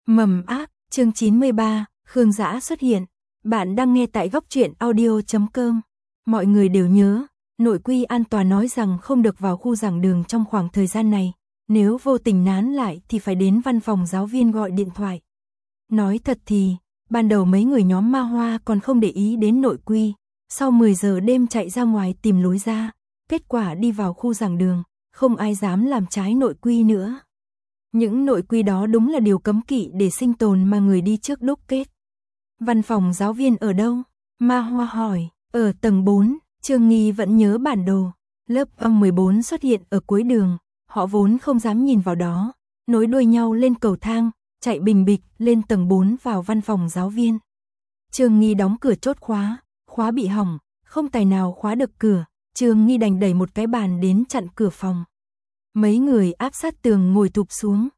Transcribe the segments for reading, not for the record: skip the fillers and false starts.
Mầm ác, chương 93, Khương Dã xuất hiện. Bạn đang nghe tại góc truyện audio.com. Mọi người đều nhớ, nội quy an toàn nói rằng không được vào khu giảng đường trong khoảng thời gian này. Nếu vô tình nán lại thì phải đến văn phòng giáo viên gọi điện thoại. Nói thật thì, ban đầu mấy người nhóm Ma Hoa còn không để ý đến nội quy. Sau 10 giờ đêm chạy ra ngoài tìm lối ra, kết quả đi vào khu giảng đường, không ai dám làm trái nội quy nữa. Những nội quy đó đúng là điều cấm kỵ để sinh tồn mà người đi trước đúc kết. Văn phòng giáo viên ở đâu? Ma Hoa hỏi. Ở tầng 4, Trương Nghi vẫn nhớ bản đồ. Lớp âm 14 xuất hiện ở cuối đường, họ vốn không dám nhìn vào đó, nối đuôi nhau lên cầu thang, chạy bình bịch lên tầng 4 vào văn phòng giáo viên. Trương Nghi đóng cửa chốt khóa bị hỏng, không tài nào khóa được cửa, Trương Nghi đành đẩy một cái bàn đến chặn cửa phòng. Mấy người áp sát tường ngồi thụp xuống,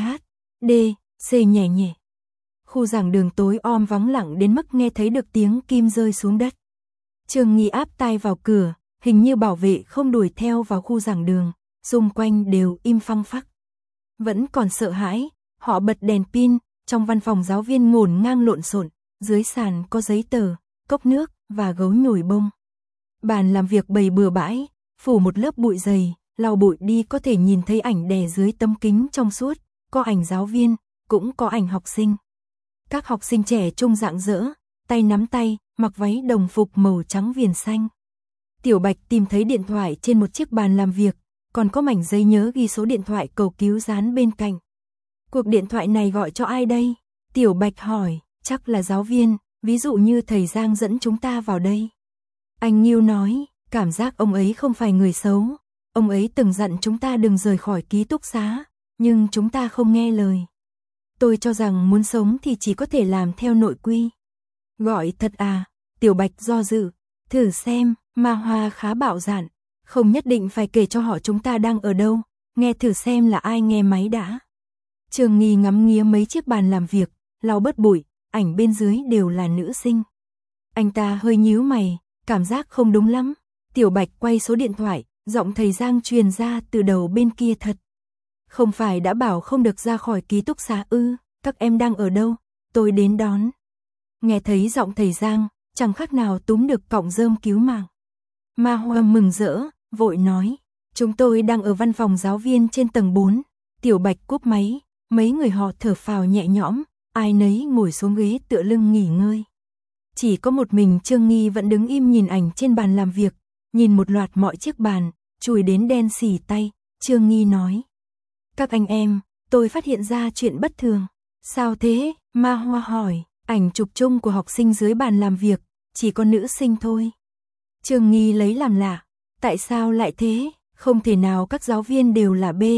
THD, C nhẹ nhẹ. Khu giảng đường tối om vắng lặng đến mức nghe thấy được tiếng kim rơi xuống đất. Trương Nghi áp tai vào cửa, hình như bảo vệ không đuổi theo vào khu giảng đường, xung quanh đều im phăng phắc. Vẫn còn sợ hãi, họ bật đèn pin, trong văn phòng giáo viên ngổn ngang lộn xộn, dưới sàn có giấy tờ, cốc nước và gấu nhồi bông. Bàn làm việc bày bừa bãi, phủ một lớp bụi dày, lau bụi đi có thể nhìn thấy ảnh đè dưới tấm kính trong suốt, có ảnh giáo viên, cũng có ảnh học sinh. Các học sinh trẻ trung rạng rỡ, tay nắm tay, mặc váy đồng phục màu trắng viền xanh. Tiểu Bạch tìm thấy điện thoại trên một chiếc bàn làm việc, còn có mảnh giấy nhớ ghi số điện thoại cầu cứu dán bên cạnh. Cuộc điện thoại này gọi cho ai đây? Tiểu Bạch hỏi, chắc là giáo viên, ví dụ như thầy Giang dẫn chúng ta vào đây. Anh Nghiêu nói, cảm giác ông ấy không phải người xấu. Ông ấy từng dặn chúng ta đừng rời khỏi ký túc xá, nhưng chúng ta không nghe lời. Tôi cho rằng muốn sống thì chỉ có thể làm theo nội quy. Gọi thật à? Tiểu Bạch do dự, thử xem, Ma Hoa khá bạo dạn, không nhất định phải kể cho họ chúng ta đang ở đâu, nghe thử xem là ai nghe máy đã. Trương Nghi ngắm nghía mấy chiếc bàn làm việc, lau bớt bụi, ảnh bên dưới đều là nữ sinh. Anh ta hơi nhíu mày, cảm giác không đúng lắm. Tiểu Bạch quay số điện thoại, giọng thầy Giang truyền ra từ đầu bên kia thật. Không phải đã bảo không được ra khỏi ký túc xá ư, các em đang ở đâu, tôi đến đón. Nghe thấy giọng thầy Giang, chẳng khác nào túm được cọng rơm cứu mạng. Ma Hoa mừng rỡ, vội nói, chúng tôi đang ở văn phòng giáo viên trên tầng 4. Tiểu Bạch cúp máy, mấy người họ thở phào nhẹ nhõm, ai nấy ngồi xuống ghế tựa lưng nghỉ ngơi. Chỉ có một mình Trương Nghi vẫn đứng im nhìn ảnh trên bàn làm việc, nhìn một loạt mọi chiếc bàn, chùi đến đen xì tay. Trương Nghi nói, các anh em, tôi phát hiện ra chuyện bất thường. Sao thế? Ma Hoa hỏi, ảnh chụp chung của học sinh dưới bàn làm việc, chỉ có nữ sinh thôi. Trương Nghi lấy làm lạ, tại sao lại thế? Không thể nào các giáo viên đều là B,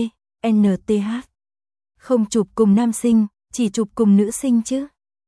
NTH. Không chụp cùng nam sinh, chỉ chụp cùng nữ sinh chứ.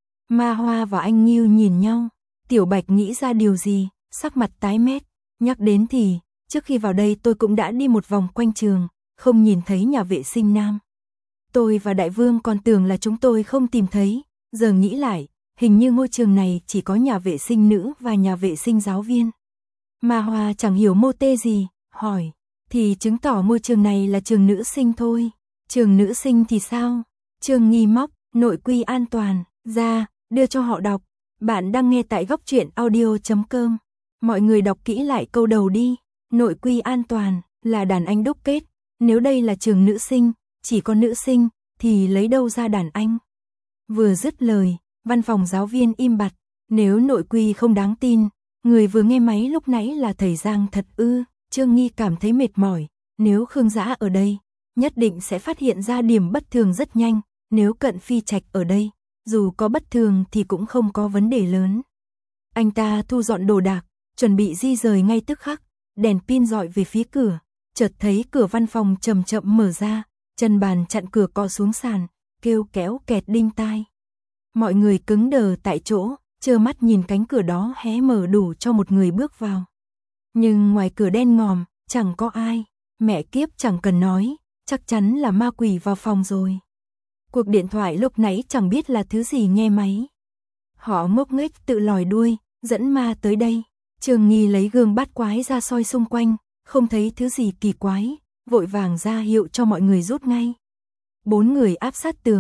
Ma Hoa và anh Nghiêu nhìn nhau, Tiểu Bạch nghĩ ra điều gì, sắc mặt tái mét. Nhắc đến thì, trước khi vào đây tôi cũng đã đi một vòng quanh trường, không nhìn thấy nhà vệ sinh nam. Tôi và Đại Vương còn tưởng là chúng tôi không tìm thấy, giờ nghĩ lại, hình như ngôi trường này chỉ có nhà vệ sinh nữ và nhà vệ sinh giáo viên. Ma Hoa chẳng hiểu mô tê gì, hỏi, thì chứng tỏ môi trường này là trường nữ sinh thôi. Trường nữ sinh thì sao? Trương Nghi móc nội quy an toàn ra, đưa cho họ đọc. Bạn đang nghe tại góc truyện audio.com. Mọi người đọc kỹ lại câu đầu đi. Nội quy an toàn là đàn anh đúc kết. Nếu đây là trường nữ sinh, chỉ có nữ sinh, thì lấy đâu ra đàn anh? Vừa dứt lời, văn phòng giáo viên im bặt. Nếu nội quy không đáng tin, người vừa nghe máy lúc nãy là thầy Giang thật ư? Trương Nghi cảm thấy mệt mỏi. Nếu Khương Dã ở đây, nhất định sẽ phát hiện ra điểm bất thường rất nhanh. Nếu Cận Phi Trạch ở đây, dù có bất thường thì cũng không có vấn đề lớn. Anh ta thu dọn đồ đạc, chuẩn bị di rời ngay tức khắc. Đèn pin dọi về phía cửa, chợt thấy cửa văn phòng chậm chậm mở ra, chân bàn chặn cửa cọ xuống sàn, kêu kéo kẹt đinh tai. Mọi người cứng đờ tại chỗ, trơ mắt nhìn cánh cửa đó hé mở đủ cho một người bước vào. Nhưng ngoài cửa đen ngòm, chẳng có ai. Mẹ kiếp, chẳng cần nói, chắc chắn là ma quỷ vào phòng rồi. Cuộc điện thoại lúc nãy chẳng biết là thứ gì nghe máy. Họ ngốc nghếch tự lòi đuôi, dẫn ma tới đây. Trương Nghi lấy gương bát quái ra soi xung quanh, không thấy thứ gì kỳ quái, vội vàng ra hiệu cho mọi người rút ngay. 4 người áp sát tường,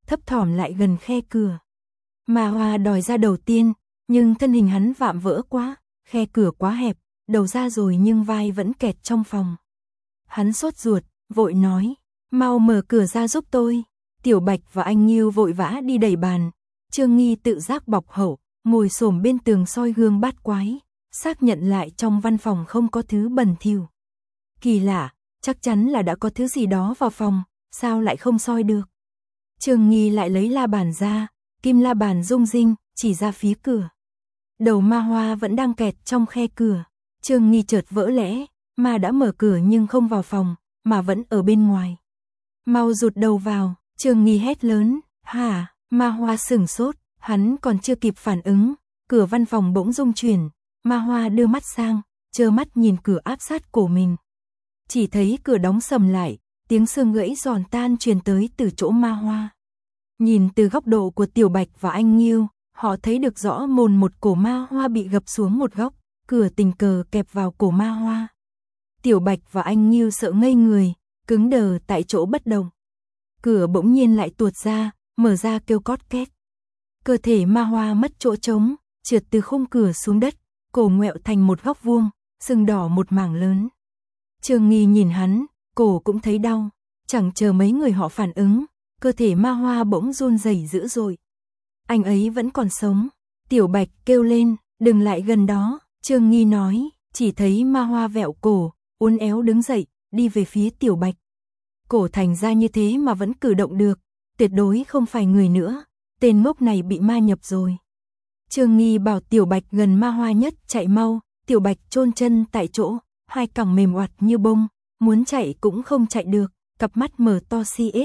thấp thỏm lại gần khe cửa. Ma Hoa đòi ra đầu tiên, nhưng thân hình hắn vạm vỡ quá, khe cửa quá hẹp, đầu ra rồi nhưng vai vẫn kẹt trong phòng. Hắn sốt ruột, vội nói, mau mở cửa ra giúp tôi. Tiểu Bạch và anh Nghiêu vội vã đi đẩy bàn. Trương Nghi tự giác bọc hậu, ngồi xổm bên tường soi gương bát quái, xác nhận lại trong văn phòng không có thứ bẩn thỉu. Kỳ lạ, chắc chắn là đã có thứ gì đó vào phòng, sao lại không soi được. Trương Nghi lại lấy la bàn ra, kim la bàn rung rinh, chỉ ra phía cửa. Đầu Ma Hoa vẫn đang kẹt trong khe cửa. Trương Nghi chợt vỡ lẽ, ma đã mở cửa nhưng không vào phòng, mà vẫn ở bên ngoài. Mau rụt đầu vào, Trương Nghi hét lớn, hả? Ma Hoa sửng sốt, hắn còn chưa kịp phản ứng, cửa văn phòng bỗng rung chuyển. Ma Hoa đưa mắt sang, trơ mắt nhìn cửa áp sát cổ mình. Chỉ thấy cửa đóng sầm lại, tiếng xương gãy giòn tan truyền tới từ chỗ Ma Hoa. Nhìn từ góc độ của Tiểu Bạch và anh Nghiêu, họ thấy được rõ mồn một cổ Ma Hoa bị gập xuống một góc, cửa tình cờ kẹp vào cổ Ma Hoa. Tiểu Bạch và anh Nghiêu sợ ngây người, cứng đờ tại chỗ bất động. Cửa bỗng nhiên lại tuột ra, mở ra kêu cót két. Cơ thể Ma Hoa mất chỗ trống, trượt từ khung cửa xuống đất, cổ ngoẹo thành một góc vuông, sưng đỏ một mảng lớn. Trương Nghi nhìn hắn, cổ cũng thấy đau, chẳng chờ mấy người họ phản ứng, cơ thể Ma Hoa bỗng run rẩy dữ dội. Anh ấy vẫn còn sống. Tiểu Bạch kêu lên, đừng lại gần đó. Trương Nghi nói, chỉ thấy Ma Hoa vẹo cổ, uốn éo đứng dậy, đi về phía Tiểu Bạch. Cổ thành ra như thế mà vẫn cử động được, tuyệt đối không phải người nữa, tên ngốc này bị ma nhập rồi. Trương Nghi bảo Tiểu Bạch gần Ma Hoa nhất chạy mau, Tiểu Bạch chôn chân tại chỗ, hai cẳng mềm oặt như bông, muốn chạy cũng không chạy được, cặp mắt mở to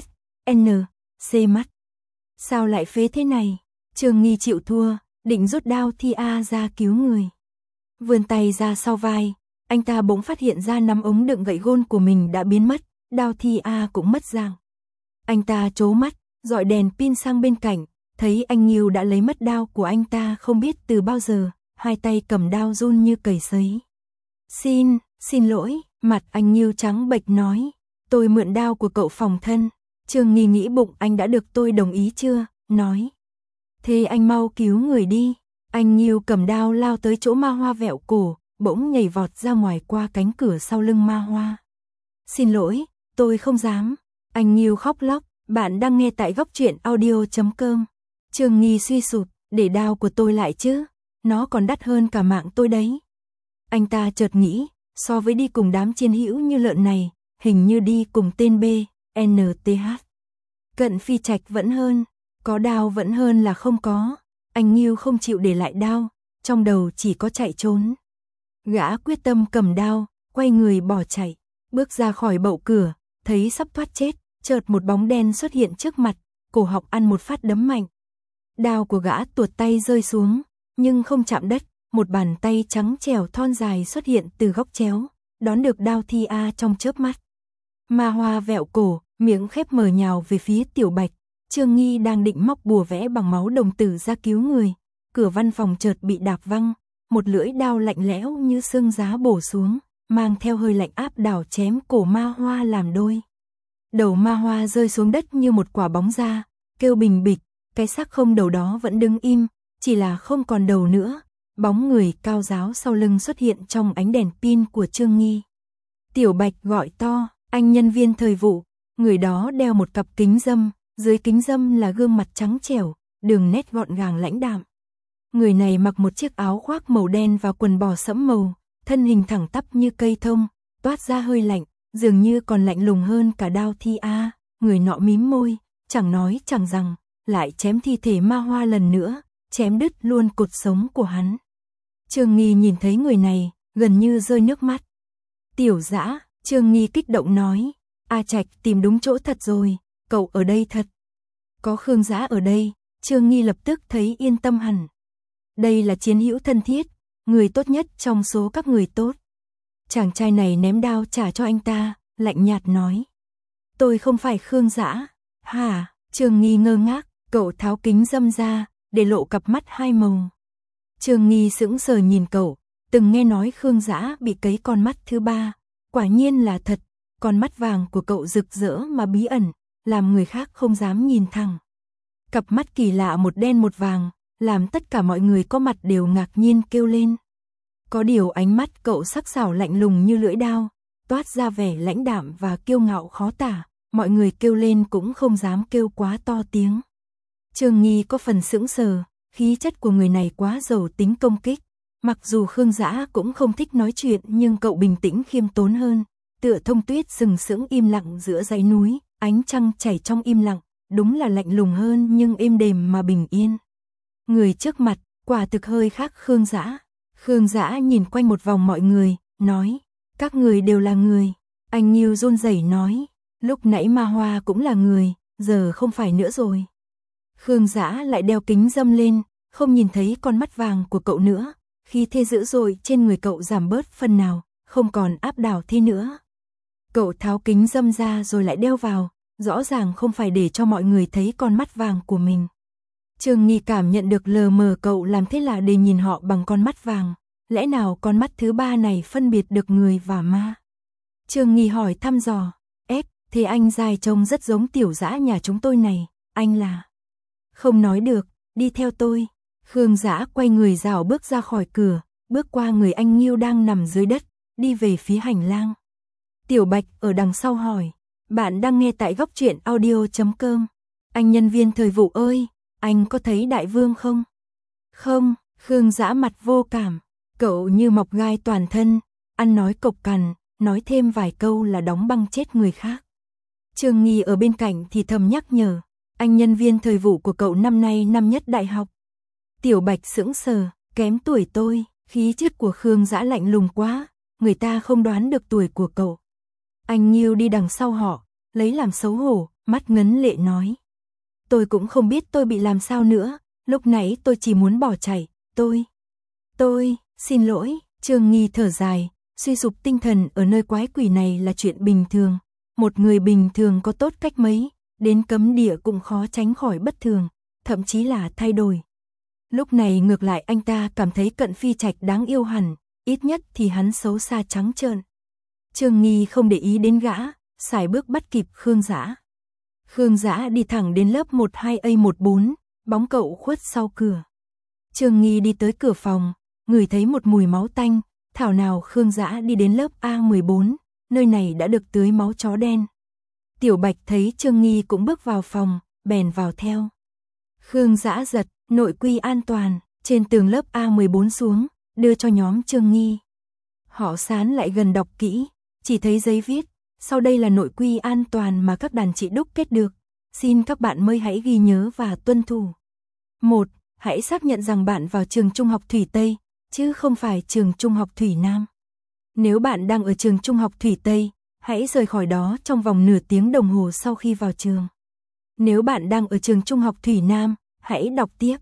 C mắt. Sao lại phế thế này? Trương Nghi chịu thua, định rút đao thi A ra cứu người. Vươn tay ra sau vai, anh ta bỗng phát hiện ra nắm ống đựng gậy gôn của mình đã biến mất, đao thi A cũng mất dạng. Anh ta trố mắt, dọi đèn pin sang bên cạnh, thấy anh Nghiêu đã lấy mất đao của anh ta không biết từ bao giờ, hai tay cầm đao run như cầy sấy. Xin lỗi, mặt anh Nghiêu trắng bệch nói, tôi mượn đao của cậu phòng thân. Trương Nghi nghĩ bụng anh đã được tôi đồng ý chưa, nói. Thế anh mau cứu người đi. Anh Nghiêu cầm đao lao tới chỗ Ma Hoa vẹo cổ, bỗng nhảy vọt ra ngoài qua cánh cửa sau lưng Ma Hoa. Xin lỗi, tôi không dám. Anh Nghiêu khóc lóc, bạn đang nghe tại góc truyện audio.com. Trương Nghi suy sụp, để đao của tôi lại chứ, nó còn đắt hơn cả mạng tôi đấy. Anh ta chợt nghĩ, so với đi cùng đám chiến hữu như lợn này, hình như đi cùng tên BNTH. Cận Phi Trạch vẫn hơn, có đao vẫn hơn là không có. Anh Nghiêu không chịu để lại đao, trong đầu chỉ có chạy trốn. Gã quyết tâm cầm đao, quay người bỏ chạy, bước ra khỏi bậu cửa, thấy sắp thoát chết, chợt một bóng đen xuất hiện trước mặt, cổ họng ăn một phát đấm mạnh. Đao của gã tuột tay rơi xuống, nhưng không chạm đất, một bàn tay trắng trẻo thon dài xuất hiện từ góc chéo, đón được đao thi A trong chớp mắt. Ma Hoa vẹo cổ, miệng khép mở nhào về phía Tiểu Bạch. Trương Nghi đang định móc bùa vẽ bằng máu đồng tử ra cứu người, cửa văn phòng chợt bị đạp văng, một lưỡi đao lạnh lẽo như xương giá bổ xuống, mang theo hơi lạnh áp đảo chém cổ Ma Hoa làm đôi. Đầu Ma Hoa rơi xuống đất như một quả bóng da, kêu bình bịch, cái xác không đầu đó vẫn đứng im, chỉ là không còn đầu nữa. Bóng người cao ráo sau lưng xuất hiện trong ánh đèn pin của Trương Nghi. Tiểu Bạch gọi to, anh nhân viên thời vụ, người đó đeo một cặp kính râm, dưới kính râm là gương mặt trắng trẻo, đường nét gọn gàng lãnh đạm. Người này mặc một chiếc áo khoác màu đen và quần bò sẫm màu, thân hình thẳng tắp như cây thông, toát ra hơi lạnh, dường như còn lạnh lùng hơn cả đao thi A. Người nọ mím môi, chẳng nói chẳng rằng, lại chém thi thể Ma Hoa lần nữa, chém đứt luôn cột sống của hắn. Trương Nghi nhìn thấy người này, gần như rơi nước mắt. Tiểu Dã, Trương Nghi kích động nói, A Trạch tìm đúng chỗ thật rồi, cậu ở đây thật. Có Khương Dã ở đây, Trương Nghi lập tức thấy yên tâm hẳn. Đây là chiến hữu thân thiết, người tốt nhất trong số các người tốt. Chàng trai này ném đao trả cho anh ta, lạnh nhạt nói. Tôi không phải Khương Dã. Hả? Trương Nghi ngơ ngác, cậu tháo kính râm ra, để lộ cặp mắt hai màu. Trương Nghi sững sờ nhìn cậu, từng nghe nói Khương Dã bị cấy con mắt thứ ba, quả nhiên là thật, con mắt vàng của cậu rực rỡ mà bí ẩn, làm người khác không dám nhìn thẳng. Cặp mắt kỳ lạ một đen một vàng, làm tất cả mọi người có mặt đều ngạc nhiên kêu lên. Có điều ánh mắt cậu sắc sảo lạnh lùng như lưỡi dao, toát ra vẻ lãnh đạm và kiêu ngạo khó tả, mọi người kêu lên cũng không dám kêu quá to tiếng. Trương Nghi có phần sững sờ, khí chất của người này quá giàu tính công kích. Mặc dù Khương Dã cũng không thích nói chuyện nhưng cậu bình tĩnh khiêm tốn hơn, tựa thông tuyết sừng sững im lặng giữa dãy núi, ánh trăng chảy trong im lặng, đúng là lạnh lùng hơn nhưng êm đềm mà bình yên. Người trước mặt, quả thực hơi khác Khương Dã. Khương Dã nhìn quanh một vòng mọi người, nói, các người đều là người. Anh Nghiêu run rẩy nói, lúc nãy Ma Hoa cũng là người, giờ không phải nữa rồi. Khương Dã lại đeo kính râm lên, không nhìn thấy con mắt vàng của cậu nữa, khí thế dữ dội trên người cậu giảm bớt phần nào, không còn áp đảo thế nữa. Cậu tháo kính râm ra rồi lại đeo vào, rõ ràng không phải để cho mọi người thấy con mắt vàng của mình. Trương Nghi cảm nhận được lờ mờ cậu làm thế là để nhìn họ bằng con mắt vàng, lẽ nào con mắt thứ ba này phân biệt được người và ma? Trương Nghi hỏi thăm dò, thế anh dài trông rất giống Tiểu Dã nhà chúng tôi này, anh là... Không nói được, đi theo tôi. Khương Dã quay người rảo bước ra khỏi cửa, bước qua người anh Nghiêu đang nằm dưới đất, đi về phía hành lang. Tiểu Bạch ở đằng sau hỏi, bạn đang nghe tại Góc Truyện Audio.com. Anh nhân viên thời vụ ơi, anh có thấy Đại Vương không? Không, Khương Dã mặt vô cảm, cậu như mọc gai toàn thân, ăn nói cộc cằn, nói thêm vài câu là đóng băng chết người khác. Trương Nghi ở bên cạnh thì thầm nhắc nhở, anh nhân viên thời vụ của cậu năm nay năm nhất đại học. Tiểu Bạch sững sờ, kém tuổi tôi, khí chất của Khương Dã lạnh lùng quá, người ta không đoán được tuổi của cậu. Anh Nghiêu đi đằng sau họ, lấy làm xấu hổ, mắt ngấn lệ nói. Tôi cũng không biết tôi bị làm sao nữa, lúc nãy tôi chỉ muốn bỏ chạy, tôi, xin lỗi. Trương Nghi thở dài, suy sụp tinh thần ở nơi quái quỷ này là chuyện bình thường. Một người bình thường có tốt cách mấy, đến cấm địa cũng khó tránh khỏi bất thường, thậm chí là thay đổi. Lúc này ngược lại anh ta cảm thấy Cận Phi Trạch đáng yêu hẳn, ít nhất thì hắn xấu xa trắng trợn. Trương Nghi không để ý đến gã, sải bước bắt kịp Khương Dã. Khương Dã đi thẳng đến lớp 12A14, bóng cậu khuất sau cửa. Trương Nghi đi tới cửa phòng, ngửi thấy một mùi máu tanh, thảo nào Khương Dã đi đến lớp A14, nơi này đã được tưới máu chó đen. Tiểu Bạch thấy Trương Nghi cũng bước vào phòng, bèn vào theo. Khương Dã giật, nội quy an toàn, trên tường lớp A14 xuống, đưa cho nhóm Trương Nghi. Họ sán lại gần đọc kỹ, chỉ thấy giấy viết, sau đây là nội quy an toàn mà các đàn chị đúc kết được. Xin các bạn mới hãy ghi nhớ và tuân thủ. 1. Hãy xác nhận rằng bạn vào trường Trung học Thủy Tây, chứ không phải trường Trung học Thủy Nam. Nếu bạn đang ở trường Trung học Thủy Tây, hãy rời khỏi đó trong vòng nửa tiếng đồng hồ sau khi vào trường. Nếu bạn đang ở trường Trung học Thủy Nam, hãy đọc tiếp.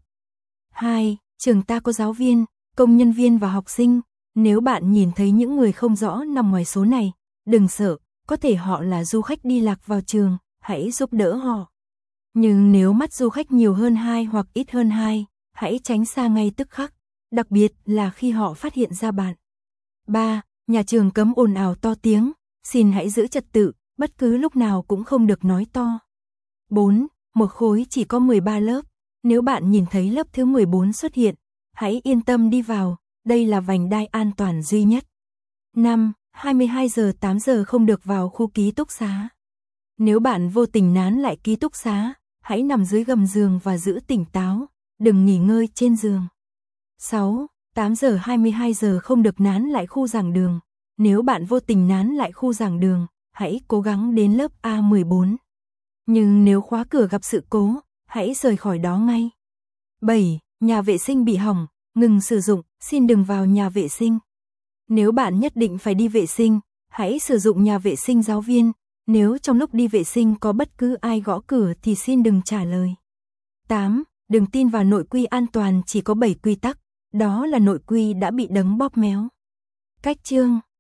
2. Trường ta có giáo viên, công nhân viên và học sinh. Nếu bạn nhìn thấy những người không rõ nằm ngoài số này, đừng sợ, có thể họ là du khách đi lạc vào trường, hãy giúp đỡ họ. Nhưng nếu mắt du khách nhiều hơn 2 hoặc ít hơn 2, hãy tránh xa ngay tức khắc, đặc biệt là khi họ phát hiện ra bạn. 3. Nhà trường cấm ồn ào to tiếng, xin hãy giữ trật tự, bất cứ lúc nào cũng không được nói to. 4. Một khối chỉ có 13 lớp, nếu bạn nhìn thấy lớp thứ 14 xuất hiện, hãy yên tâm đi vào, đây là vành đai an toàn duy nhất. 5. 22 giờ 8 giờ không được vào khu ký túc xá. Nếu bạn vô tình nán lại ký túc xá, hãy nằm dưới gầm giường và giữ tỉnh táo, đừng nghỉ ngơi trên giường. 6. 8 giờ 22 giờ không được nán lại khu giảng đường. Nếu bạn vô tình nán lại khu giảng đường, hãy cố gắng đến lớp A14. Nhưng nếu khóa cửa gặp sự cố, hãy rời khỏi đó ngay. 7. Nhà vệ sinh bị hỏng, ngừng sử dụng, xin đừng vào nhà vệ sinh. Nếu bạn nhất định phải đi vệ sinh, hãy sử dụng nhà vệ sinh giáo viên. Nếu trong lúc đi vệ sinh có bất cứ ai gõ cửa thì xin đừng trả lời. 8. Đừng tin vào nội quy an toàn chỉ có 7 quy tắc, đó là nội quy đã bị đấng bóp méo. Cách chương